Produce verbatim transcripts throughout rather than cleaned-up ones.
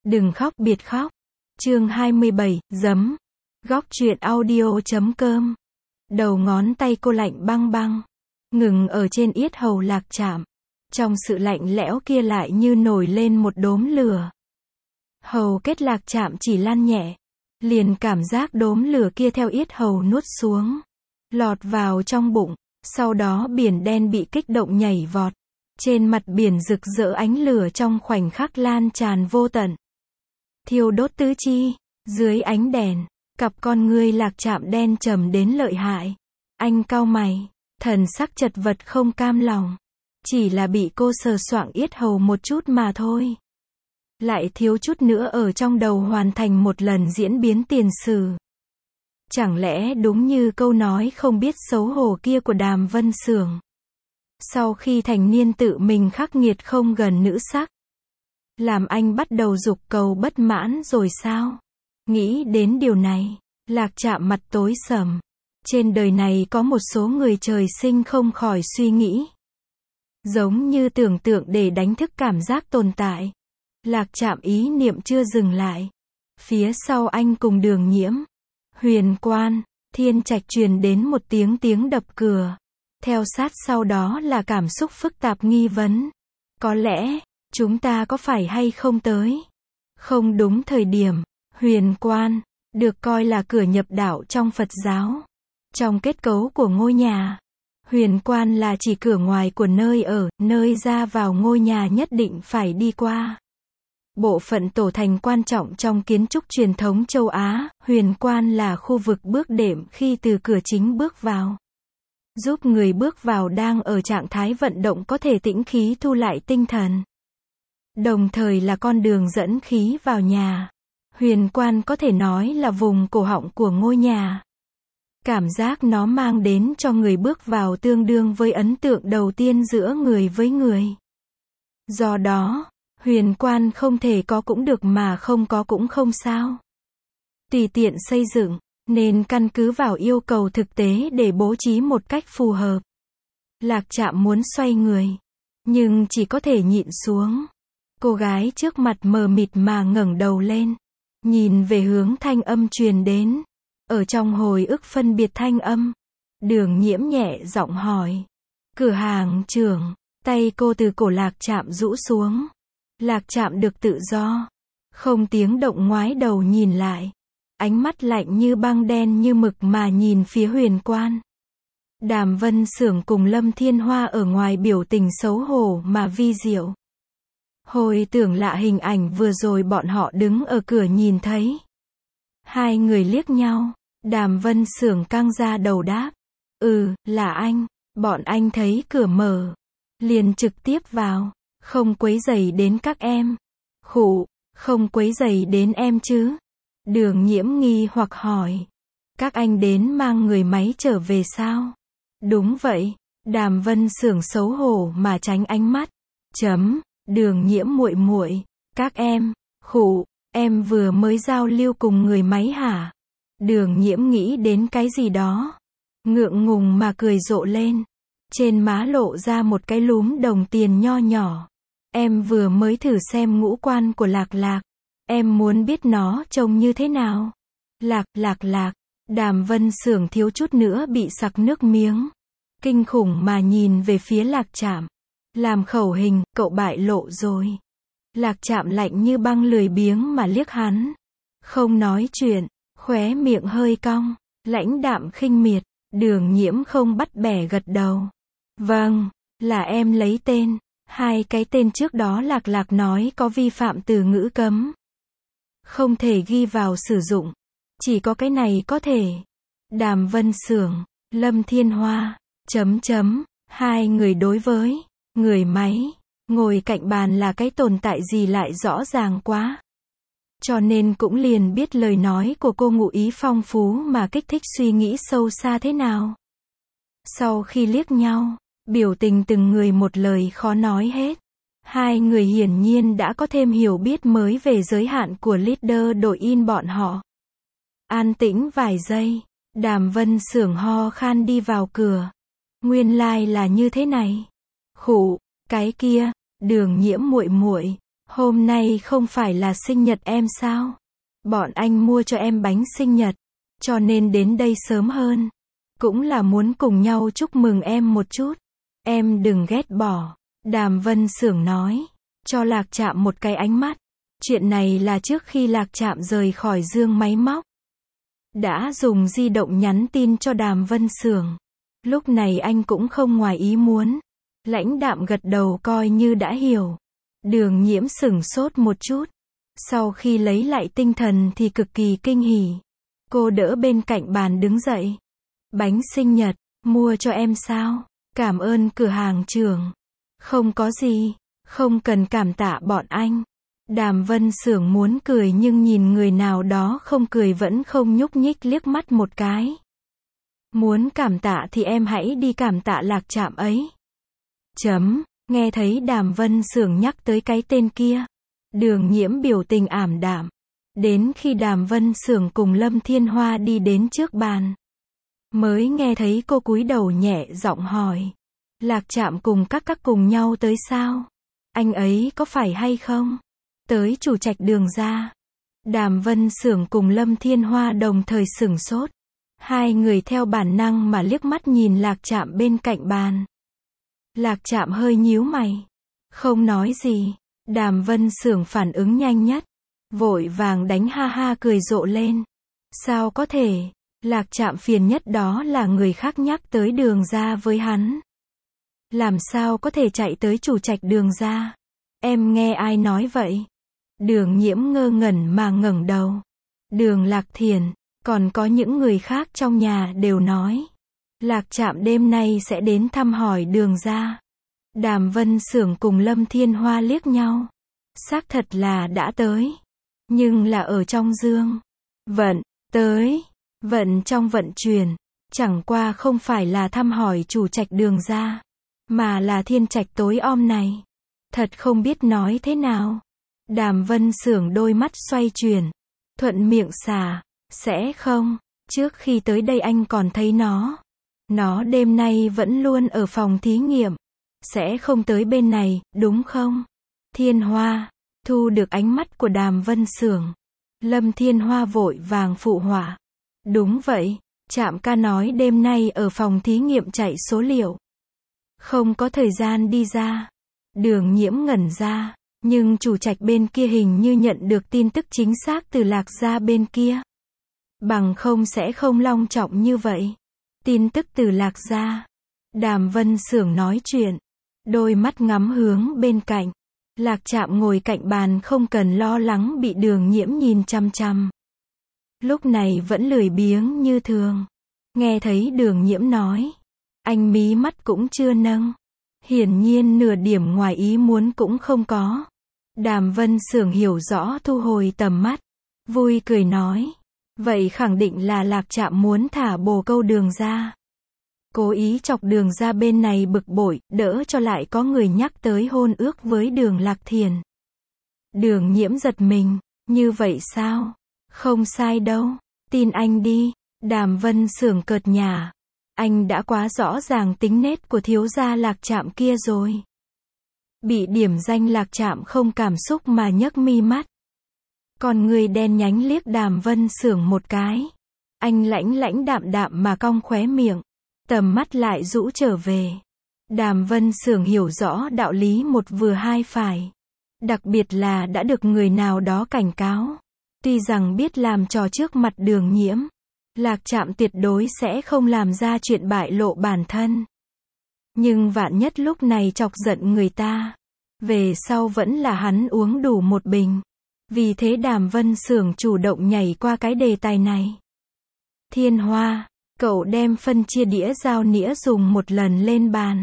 Đừng khóc biệt khóc. Chương hai mươi bảy, giấm. Góc truyện audio chấm com. Đầu ngón tay cô lạnh băng băng, ngừng ở trên yết hầu Lạc Trạm. Trong sự lạnh lẽo kia lại như nổi lên một đốm lửa. Hầu kết Lạc Trạm chỉ lan nhẹ, liền cảm giác đốm lửa kia theo yết hầu nuốt xuống, lọt vào trong bụng. Sau đó biển đen bị kích động nhảy vọt. Trên mặt biển rực rỡ ánh lửa trong khoảnh khắc lan tràn vô tận, thiêu đốt tứ chi. Dưới ánh đèn, cặp con ngươi Lạc Trạm đen trầm đến lợi hại. Anh cau mày, thần sắc chật vật không cam lòng. Chỉ là bị cô sờ soạng yết hầu một chút mà thôi, lại thiếu chút nữa ở trong đầu hoàn thành một lần diễn biến tiền sử. Chẳng lẽ đúng như câu nói không biết xấu hổ kia của Đàm Vân Xưởng? Sau khi thành niên tự mình khắc nghiệt không gần nữ sắc, làm anh bắt đầu dục cầu bất mãn rồi sao? Nghĩ đến điều này, Lạc Trạm mặt tối sầm. Trên đời này có một số người trời sinh không khỏi suy nghĩ, giống như tưởng tượng để đánh thức cảm giác tồn tại. Lạc Trạm ý niệm chưa dừng lại. Phía sau anh cùng Đường Nhiễm, Huyền Quan, Thiên Trạch truyền đến một tiếng tiếng đập cửa. Theo sát sau đó là cảm xúc phức tạp nghi vấn. Có lẽ, chúng ta có phải hay không tới không đúng thời điểm. Huyền Quan, được coi là cửa nhập đạo trong Phật giáo. Trong kết cấu của ngôi nhà, Huyền Quan là chỉ cửa ngoài của nơi ở, nơi ra vào ngôi nhà nhất định phải đi qua. Bộ phận tổ thành quan trọng trong kiến trúc truyền thống châu Á. Huyền Quan là khu vực bước đệm khi từ cửa chính bước vào, giúp người bước vào đang ở trạng thái vận động có thể tĩnh khí thu lại tinh thần, đồng thời là con đường dẫn khí vào nhà. Huyền Quan có thể nói là vùng cổ họng của ngôi nhà. Cảm giác nó mang đến cho người bước vào tương đương với ấn tượng đầu tiên giữa người với người. Do đó, Huyền Quan không thể có cũng được mà không có cũng không sao. Tùy tiện xây dựng, nên căn cứ vào yêu cầu thực tế để bố trí một cách phù hợp. Lạc Trạm muốn xoay người, nhưng chỉ có thể nhịn xuống. Cô gái trước mặt mờ mịt mà ngẩng đầu lên, nhìn về hướng thanh âm truyền đến. Ở trong hồi ức phân biệt thanh âm, Đường Nhiễm nhẹ giọng hỏi. Cửa hàng trưởng. Tay cô từ cổ Lạc Trạm rũ xuống. Lạc Trạm được tự do, không tiếng động ngoái đầu nhìn lại. Ánh mắt lạnh như băng đen như mực mà nhìn phía Huyền Quan. Đàm Vân Xưởng cùng Lâm Thiên Hoa ở ngoài biểu tình xấu hổ mà vi diệu. Hồi tưởng lạ hình ảnh vừa rồi bọn họ đứng ở cửa nhìn thấy. Hai người liếc nhau, Đàm Vân Xưởng căng ra đầu đáp. Ừ, là anh. Bọn anh thấy cửa mở, liền trực tiếp vào, không quấy rầy đến các em. Khụ, không quấy rầy đến em chứ? Đường Nhiễm nghi hoặc hỏi. Các anh đến mang người máy trở về sao? Đúng vậy. Đàm Vân Xưởng xấu hổ mà tránh ánh mắt. Chấm. Đường Nhiễm muội muội, các em, khụ, em vừa mới giao lưu cùng người máy hả? Đường Nhiễm nghĩ đến cái gì đó, ngượng ngùng mà cười rộ lên. Trên má lộ ra một cái lúm đồng tiền nho nhỏ. Em vừa mới thử xem ngũ quan của Lạc Lạc. Em muốn biết nó trông như thế nào. Lạc, Lạc, Lạc. Đàm Vân Xưởng thiếu chút nữa bị sặc nước miếng. Kinh khủng mà nhìn về phía Lạc Trạm. Làm khẩu hình, cậu bại lộ rồi. Lạc Trạm lạnh như băng lười biếng mà liếc hắn. Không nói chuyện, khóe miệng hơi cong, lãnh đạm khinh miệt. Đường Nhiễm không bắt bẻ gật đầu. Vâng, là em lấy tên. Hai cái tên trước đó Lạc Lạc nói có vi phạm từ ngữ cấm, không thể ghi vào sử dụng. Chỉ có cái này có thể. Đàm Vân Xưởng, Lâm Thiên Hoa, chấm chấm, hai người đối với người máy ngồi cạnh bàn là cái tồn tại gì lại rõ ràng quá. Cho nên cũng liền biết lời nói của cô ngụ ý phong phú mà kích thích suy nghĩ sâu xa thế nào. Sau khi liếc nhau, biểu tình từng người một lời khó nói hết. Hai người hiển nhiên đã có thêm hiểu biết mới về giới hạn của leader đội in bọn họ. An tĩnh vài giây, Đàm Vân Xưởng ho khan đi vào cửa. Nguyên lai like là như thế này. Khụ, cái kia, Đường Nhiễm muội muội, Hôm nay không phải là sinh nhật em sao? Bọn anh mua cho em bánh sinh nhật, cho nên đến đây sớm hơn. Cũng là muốn cùng nhau chúc mừng em một chút. Em đừng ghét bỏ. Đàm Vân Xưởng nói, cho Lạc Trạm một cái ánh mắt. Chuyện này là trước khi Lạc Trạm rời khỏi Dương máy móc. Đã dùng di động nhắn tin cho Đàm Vân Xưởng. Lúc này anh cũng không ngoài ý muốn. Lãnh đạm gật đầu coi như đã hiểu. Đường Nhiễm sửng sốt một chút. Sau khi lấy lại tinh thần thì cực kỳ kinh hỉ. Cô đỡ bên cạnh bàn đứng dậy. Bánh sinh nhật, mua cho em sao? Cảm ơn cửa hàng trưởng. Không có gì, không cần cảm tạ bọn anh. Đàm Vân Xưởng muốn cười nhưng nhìn người nào đó không cười vẫn không nhúc nhích liếc mắt một cái. Muốn cảm tạ thì em hãy đi cảm tạ Lạc Trạm ấy. Chấm, nghe thấy Đàm Vân Xưởng nhắc tới cái tên kia. Đường Nhiễm biểu tình ảm đạm. Đến khi Đàm Vân Xưởng cùng Lâm Thiên Hoa đi đến trước bàn, mới nghe thấy cô cúi đầu nhẹ giọng hỏi. Lạc Trạm cùng các các cùng nhau tới sao? Anh ấy có phải hay không? Tới chủ trạch Đường ra. Đàm Vân Xưởng cùng Lâm Thiên Hoa đồng thời sửng sốt. Hai người theo bản năng mà liếc mắt nhìn Lạc Trạm bên cạnh bàn. Lạc Trạm hơi nhíu mày. Không nói gì. Đàm Vân Xưởng phản ứng nhanh nhất. Vội vàng đánh ha ha cười rộ lên. Sao có thể? Lạc Trạm phiền nhất đó là người khác nhắc tới Đường ra với hắn. Làm sao có thể chạy tới chủ trạch Đường ra? Em nghe ai nói vậy? Đường Nhiễm ngơ ngẩn mà ngẩng đầu. Đường Lạc Thiền, còn có những người khác trong nhà đều nói. Lạc Trạm đêm nay sẽ đến thăm hỏi Đường ra. Đàm Vân Xưởng cùng Lâm Thiên Hoa liếc nhau. Xác thật là đã tới. Nhưng là ở trong dương. Vận, tới. Vận trong vận chuyển. Chẳng qua không phải là thăm hỏi chủ trạch Đường ra. Mà là thiên trạch tối om này. Thật không biết nói thế nào. Đàm Vân Xưởng đôi mắt xoay chuyển. Thuận miệng xả. Sẽ không. Trước khi tới đây anh còn thấy nó. Nó đêm nay vẫn luôn ở phòng thí nghiệm. Sẽ không tới bên này, đúng không? Thiên Hoa. Thu được ánh mắt của Đàm Vân Xưởng. Lâm Thiên Hoa vội vàng phụ họa. Đúng vậy. Trạm ca nói đêm nay ở phòng thí nghiệm chạy số liệu. Không có thời gian đi ra. Đường Nhiễm ngẩn ra. Nhưng chủ trạch bên kia hình như nhận được tin tức chính xác từ Lạc gia bên kia. Bằng không sẽ không long trọng như vậy. Tin tức từ Lạc gia. Đàm Vân Xưởng nói chuyện. Đôi mắt ngắm hướng bên cạnh. Lạc Trạm ngồi cạnh bàn không cần lo lắng bị Đường Nhiễm nhìn chăm chăm. Lúc này vẫn lười biếng như thường. Nghe thấy Đường Nhiễm nói. Anh mí mắt cũng chưa nâng. Hiển nhiên nửa điểm ngoài ý muốn cũng không có. Đàm Vân Xưởng hiểu rõ thu hồi tầm mắt. Vui cười nói. Vậy khẳng định là Lạc Trạm muốn thả bồ câu Đường ra. Cố ý chọc Đường ra bên này bực bội, đỡ cho lại có người nhắc tới hôn ước với Đường Lạc Thiền. Đường Nhiễm giật mình. Như vậy sao? Không sai đâu. Tin anh đi. Đàm Vân Xưởng cợt nhả. Anh đã quá rõ ràng tính nết của thiếu gia Lạc Trạm kia rồi. Bị điểm danh Lạc Trạm không cảm xúc mà nhấc mi mắt. Còn người đen nhánh liếc Đàm Vân Xưởng một cái. Anh lãnh lãnh đạm đạm mà cong khóe miệng. Tầm mắt lại rũ trở về. Đàm Vân Xưởng hiểu rõ đạo lý một vừa hai phải. Đặc biệt là đã được người nào đó cảnh cáo. Tuy rằng biết làm trò trước mặt Đường Nhiễm. Lạc Trạm tuyệt đối sẽ không làm ra chuyện bại lộ bản thân. Nhưng vạn nhất lúc này chọc giận người ta. Về sau vẫn là hắn uống đủ một bình. Vì thế Đàm Vân Xưởng chủ động nhảy qua cái đề tài này. Thiên Hoa, cậu đem phân chia đĩa dao nĩa dùng một lần lên bàn.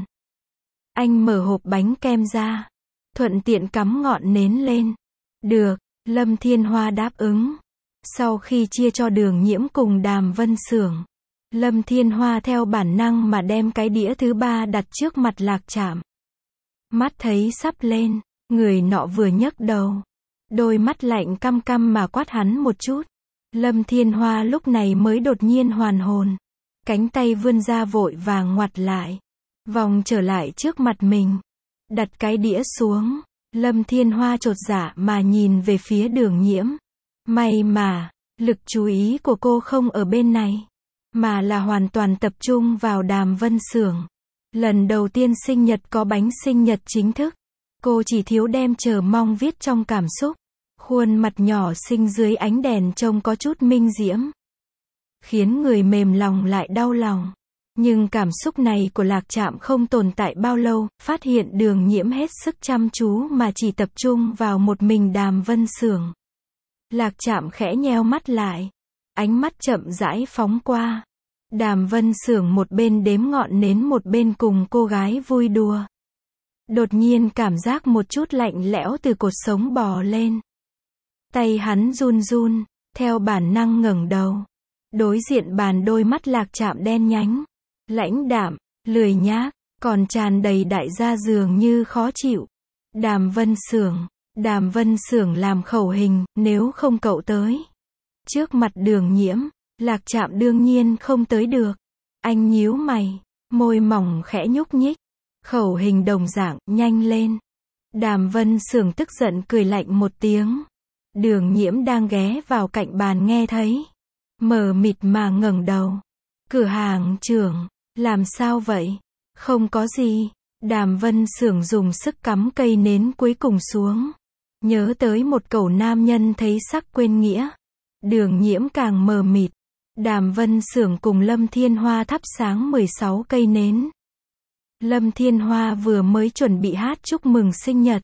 Anh mở hộp bánh kem ra. Thuận tiện cắm ngọn nến lên. Được, Lâm Thiên Hoa đáp ứng. Sau khi chia cho Đường Nhiễm cùng Đàm Vân Xưởng, Lâm Thiên Hoa theo bản năng mà đem cái đĩa thứ ba đặt trước mặt Lạc Trạm. Mắt thấy sắp lên, người nọ vừa nhấc đầu. Đôi mắt lạnh căm căm mà quát hắn một chút. Lâm Thiên Hoa lúc này mới đột nhiên hoàn hồn. Cánh tay vươn ra vội vàng ngoặt lại. Vòng trở lại trước mặt mình. Đặt cái đĩa xuống. Lâm Thiên Hoa chột dạ mà nhìn về phía Đường Nhiễm. May mà, lực chú ý của cô không ở bên này, mà là hoàn toàn tập trung vào Đàm Vân Xưởng. Lần đầu tiên sinh nhật có bánh sinh nhật chính thức, cô chỉ thiếu đem chờ mong viết trong cảm xúc. Khuôn mặt nhỏ xinh dưới ánh đèn trông có chút minh diễm, khiến người mềm lòng lại đau lòng. Nhưng cảm xúc này của Lạc Trạm không tồn tại bao lâu, phát hiện Đường Nhiễm hết sức chăm chú mà chỉ tập trung vào một mình Đàm Vân Xưởng. Lạc Trạm khẽ nheo mắt lại, ánh mắt chậm rãi phóng qua. Đàm Vân Xưởng một bên đếm ngọn nến một bên cùng cô gái vui đùa. Đột nhiên cảm giác một chút lạnh lẽo từ cột sống bò lên. Tay hắn run run, theo bản năng ngẩng đầu. Đối diện bàn đôi mắt Lạc Trạm đen nhánh, lãnh đạm, lười nhác, còn tràn đầy đại gia dường như khó chịu. Đàm Vân Xưởng, Đàm Vân Xưởng làm khẩu hình, nếu không cậu tới. Trước mặt Đường Nhiễm, Lạc Trạm đương nhiên không tới được. Anh nhíu mày, môi mỏng khẽ nhúc nhích. Khẩu hình đồng dạng, nhanh lên. Đàm Vân Xưởng tức giận cười lạnh một tiếng. Đường Nhiễm đang ghé vào cạnh bàn nghe thấy, mờ mịt mà ngẩng đầu. Cửa hàng trưởng, làm sao vậy? Không có gì. Đàm Vân Xưởng dùng sức cắm cây nến cuối cùng xuống. Nhớ tới một câu nam nhân thấy sắc quên nghĩa. Đường Nhiễm càng mờ mịt. Đàm Vân Xưởng cùng Lâm Thiên Hoa thắp sáng mười sáu cây nến. Lâm Thiên Hoa vừa mới chuẩn bị hát chúc mừng sinh nhật,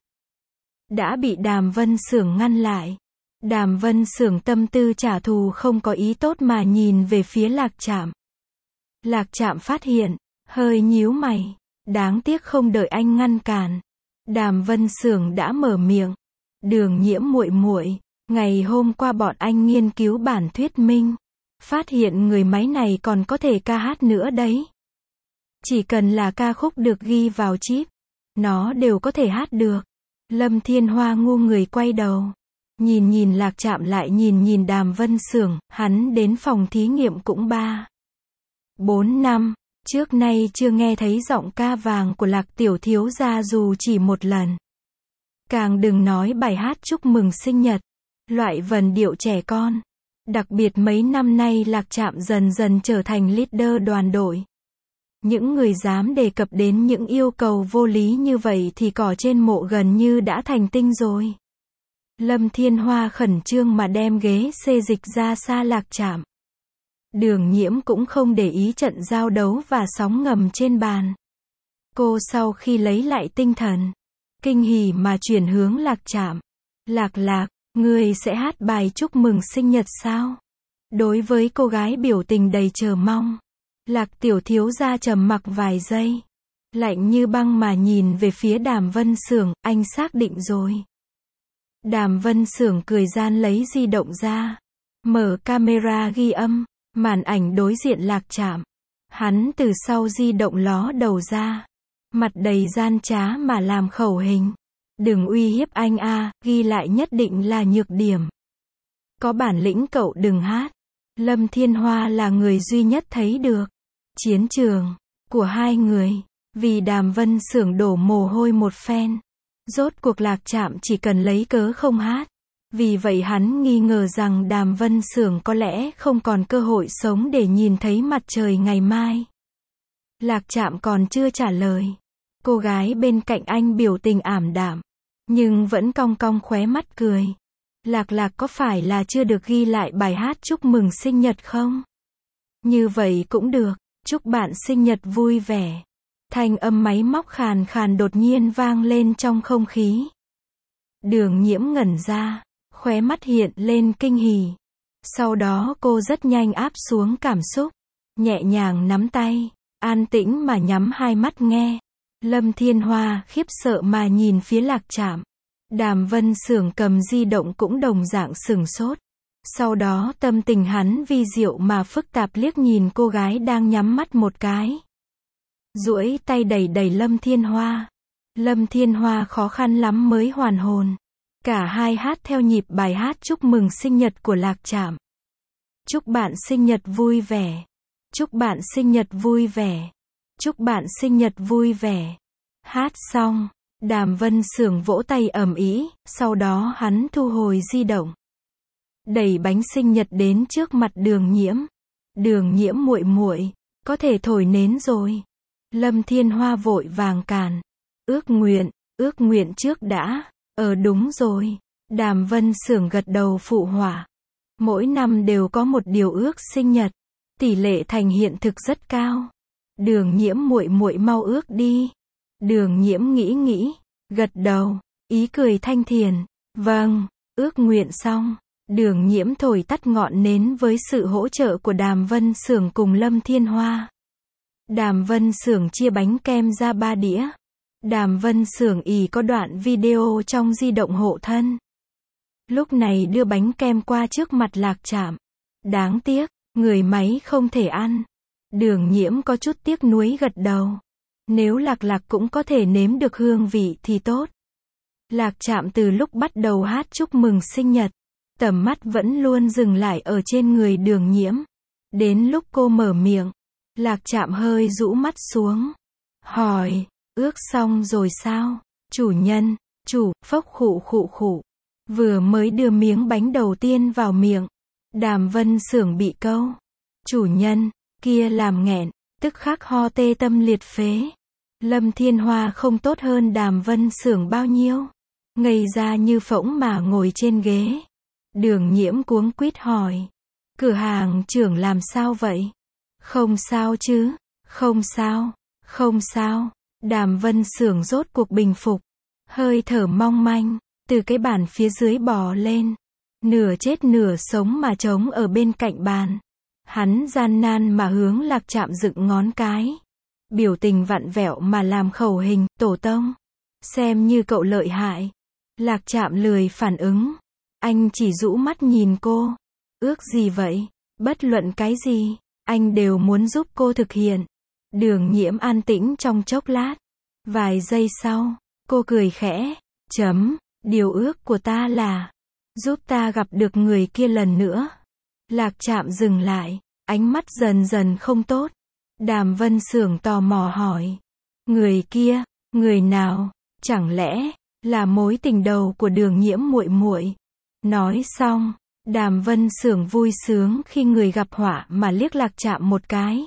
đã bị Đàm Vân Xưởng ngăn lại. Đàm Vân Xưởng tâm tư trả thù không có ý tốt mà nhìn về phía Lạc Trạm. Lạc Trạm phát hiện, hơi nhíu mày. Đáng tiếc không đợi anh ngăn cản, Đàm Vân Xưởng đã mở miệng. Đường Nhiễm muội muội, ngày hôm qua bọn anh nghiên cứu bản thuyết minh, phát hiện người máy này còn có thể ca hát nữa đấy. Chỉ cần là ca khúc được ghi vào chip, nó đều có thể hát được. Lâm Thiên Hoa ngu người quay đầu, nhìn nhìn Lạc Trạm lại nhìn nhìn Đàm Vân Xưởng. Hắn đến phòng thí nghiệm cũng ba, bốn năm, trước nay chưa nghe thấy giọng ca vàng của Lạc tiểu thiếu gia dù chỉ một lần. Càng đừng nói bài hát chúc mừng sinh nhật, loại vần điệu trẻ con. Đặc biệt mấy năm nay Lạc Trạm dần dần trở thành leader đoàn đội. Những người dám đề cập đến những yêu cầu vô lý như vậy thì cỏ trên mộ gần như đã thành tinh rồi. Lâm Thiên Hoa khẩn trương mà đem ghế xê dịch ra xa Lạc Trạm. Đường Nhiễm cũng không để ý trận giao đấu và sóng ngầm trên bàn. Cô sau khi lấy lại tinh thần, kinh hỉ mà chuyển hướng Lạc Trạm. Lạc Lạc, ngươi sẽ hát bài chúc mừng sinh nhật sao? Đối với cô gái biểu tình đầy chờ mong, Lạc tiểu thiếu gia trầm mặc vài giây, lạnh như băng mà nhìn về phía Đàm Vân Xưởng. Anh xác định rồi. Đàm Vân Xưởng cười gian lấy di động ra, mở camera ghi âm, màn ảnh đối diện Lạc Trạm. Hắn từ sau di động ló đầu ra, mặt đầy gian trá mà làm khẩu hình. Đừng uy hiếp anh a, ghi lại nhất định là nhược điểm. Có bản lĩnh cậu đừng hát. Lâm Thiên Hoa là người duy nhất thấy được chiến trường của hai người, vì Đàm Vân Xưởng đổ mồ hôi một phen. Rốt cuộc Lạc Trạm chỉ cần lấy cớ không hát. Vì vậy hắn nghi ngờ rằng Đàm Vân Xưởng có lẽ không còn cơ hội sống để nhìn thấy mặt trời ngày mai. Lạc Trạm còn chưa trả lời. Cô gái bên cạnh anh biểu tình ảm đạm, nhưng vẫn cong cong khóe mắt cười. Lạc Lạc có phải là chưa được ghi lại bài hát chúc mừng sinh nhật không? Như vậy cũng được, chúc bạn sinh nhật vui vẻ. Thanh âm máy móc khàn khàn đột nhiên vang lên trong không khí. Đường Nhiễm ngẩn ra, khóe mắt hiện lên kinh hỉ. Sau đó cô rất nhanh áp xuống cảm xúc, nhẹ nhàng nắm tay, an tĩnh mà nhắm hai mắt nghe. Lâm Thiên Hoa khiếp sợ mà nhìn phía Lạc Trạm. Đàm Vân Xưởng cầm di động cũng đồng dạng sửng sốt. Sau đó tâm tình hắn vi diệu mà phức tạp liếc nhìn cô gái đang nhắm mắt một cái. Duỗi tay đẩy đẩy Lâm Thiên Hoa. Lâm Thiên Hoa khó khăn lắm mới hoàn hồn. Cả hai hát theo nhịp bài hát chúc mừng sinh nhật của Lạc Trạm. Chúc bạn sinh nhật vui vẻ. Chúc bạn sinh nhật vui vẻ. Chúc bạn sinh nhật vui vẻ. Hát xong, Đàm Vân Xưởng vỗ tay ầm ĩ, sau đó hắn thu hồi di động. Đẩy bánh sinh nhật đến trước mặt Đường Nhiễm. Đường Nhiễm muội muội, có thể thổi nến rồi. Lâm Thiên Hoa vội vàng cản. Ước nguyện, ước nguyện trước đã. Ờ đúng rồi. Đàm Vân Xưởng gật đầu phụ họa. Mỗi năm đều có một điều ước sinh nhật. Tỷ lệ thành hiện thực rất cao. Đường Nhiễm muội muội mau ước đi. Đường Nhiễm nghĩ nghĩ, gật đầu, ý cười thanh thiền. Vâng, ước nguyện xong. Đường Nhiễm thổi tắt ngọn nến với sự hỗ trợ của Đàm Vân Xưởng cùng Lâm Thiên Hoa. Đàm Vân Xưởng chia bánh kem ra ba đĩa. Đàm Vân Xưởng ì có đoạn video trong di động hộ thân. Lúc này đưa bánh kem qua trước mặt Lạc Trạm. Đáng tiếc, người máy không thể ăn. Đường Nhiễm có chút tiếc nuối gật đầu. Nếu Lạc Lạc cũng có thể nếm được hương vị thì tốt. Lạc Trạm từ lúc bắt đầu hát chúc mừng sinh nhật, tầm mắt vẫn luôn dừng lại ở trên người Đường Nhiễm. Đến lúc cô mở miệng, Lạc Trạm hơi rũ mắt xuống. Hỏi, ước xong rồi sao? Chủ nhân, chủ, phốc khụ khụ khụ. Vừa mới đưa miếng bánh đầu tiên vào miệng. Đàm Vân Xưởng bị câu. Chủ nhân, kia làm nghẹn, tức khắc ho tê tâm liệt phế. Lâm Thiên Hoa không tốt hơn Đàm Vân Xưởng bao nhiêu. Ngây ra như phỗng mà ngồi trên ghế. Đường Nhiễm cuống quýt hỏi. Cửa hàng trưởng làm sao vậy? Không sao chứ, không sao, không sao. Đàm Vân Xưởng rốt cuộc bình phục. Hơi thở mong manh, từ cái bàn phía dưới bò lên. Nửa chết nửa sống mà trống ở bên cạnh bàn. Hắn gian nan mà hướng Lạc Trạm dựng ngón cái. Biểu tình vặn vẹo mà làm khẩu hình, tổ tông. Xem như cậu lợi hại. Lạc Trạm lười phản ứng. Anh chỉ rũ mắt nhìn cô. Ước gì vậy? Bất luận cái gì, anh đều muốn giúp cô thực hiện. Đường Nhiễm an tĩnh trong chốc lát. Vài giây sau, cô cười khẽ. Chấm, điều ước của ta là giúp ta gặp được người kia lần nữa. Lạc Trạm dừng lại, ánh mắt dần dần không tốt. Đàm Vân Xưởng tò mò hỏi. Người kia, người nào? Chẳng lẽ là mối tình đầu của Đường Nhiễm muội muội? Nói xong, Đàm Vân Xưởng vui sướng khi người gặp họa mà liếc Lạc Trạm một cái.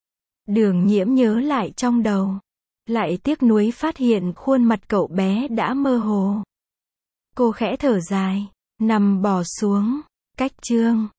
Đường Nhiễm nhớ lại trong đầu, lại tiếc nuối phát hiện khuôn mặt cậu bé đã mơ hồ. Cô khẽ thở dài, nằm bò xuống. Cách chương